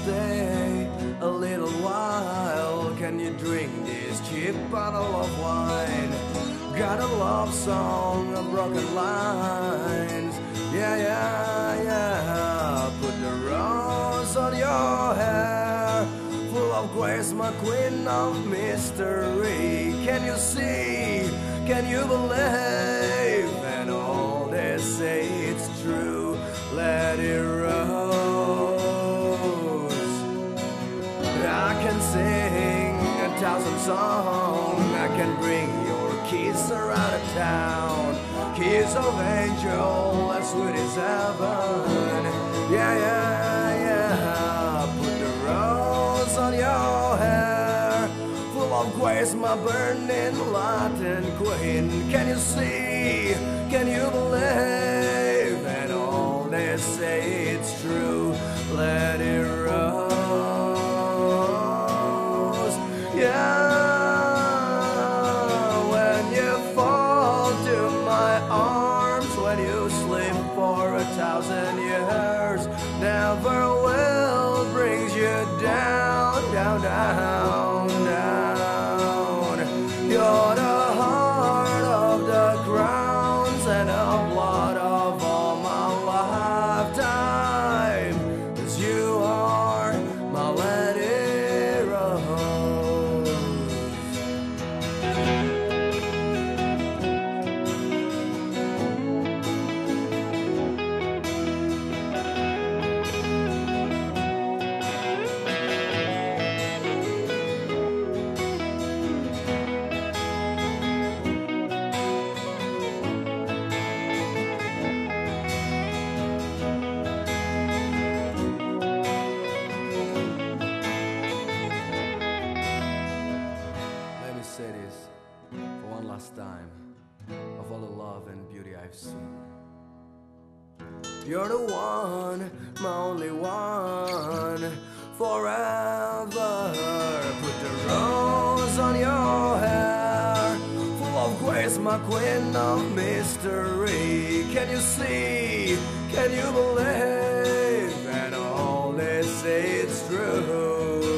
stay a little while? Can you drink this cheap bottle of wine? Got a love song, a broken lines. Yeah, yeah, yeah. Put the rose on your hair, full of grace, my queen of mystery. Can you see? Can you believe? And all they say it's true. Let it rose. I can sing 1,000 songs. I can bring your kiss around the town. Kiss of angel, as sweet as heaven. Yeah, yeah, yeah. Put the rose on your hair, full of grace, my burning Latin queen. Can you see? Can you believe? And all they say it's true. Let it rose. Yeah. When you fall to my arms, when you sleep for 1,000 years, never will brings you down, down, down, down. You're the heart of the crowns and the blood of all my lifetime. 'Cause you are my lady rose. Let me say this for one last time. Of all the love and beauty I've seen, you're the one, my only one, forever. Put the rose on your hair, full of grace, my queen of mystery. Can you see? Can you believe? And all they say it's true.